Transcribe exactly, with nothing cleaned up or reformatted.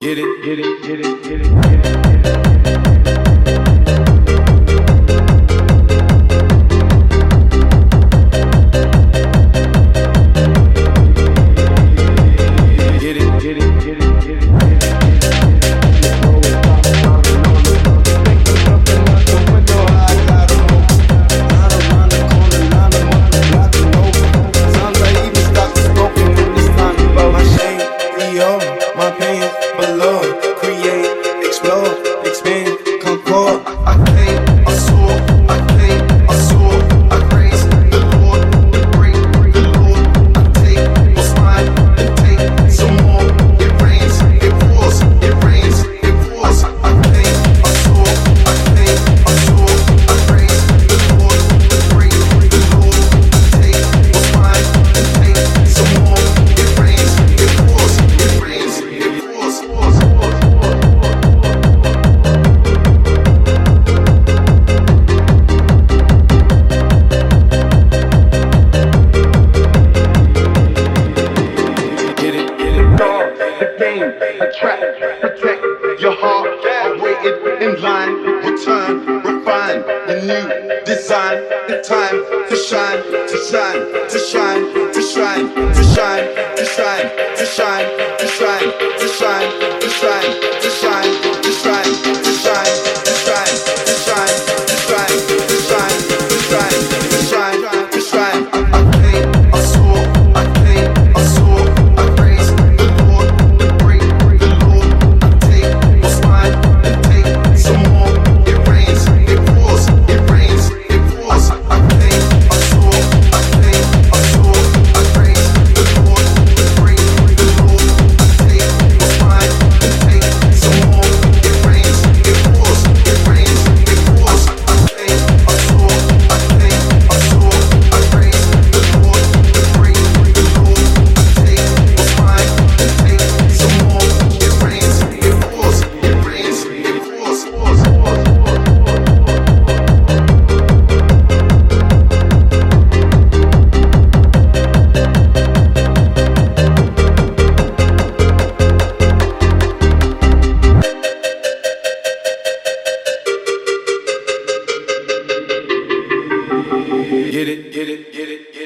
Get it, get it, get it, get it, get it, get it. Get it, get it, get it, get it. Attract, protect your heart, waited in line, return, refine, renew, design, in time to shine, to shine, to shine, to shine, to shine, to shine, to shine, to shine, to shine, to shine, to shine, to shine, to shine, to shine, to shine, to shine, to shine, to shine, to shine, to shine. I came, I saw, I came, I saw, I praised the Lord, the great, the Lord. I take what's mine and take some more. It rains, it pours, it rains, it pours. I came, I saw, I came, I saw, I praised the Lord, the great, the Lord. I take what's mine and take some more. It rains, it pours, it rains, it pours. I came, I saw, I came, I saw, I praised the Lord, the great, the Lord. I take what's mine and take some more. It rains, it pours, it rains, it pours, pours, pours, Get it, get it, get it, get it.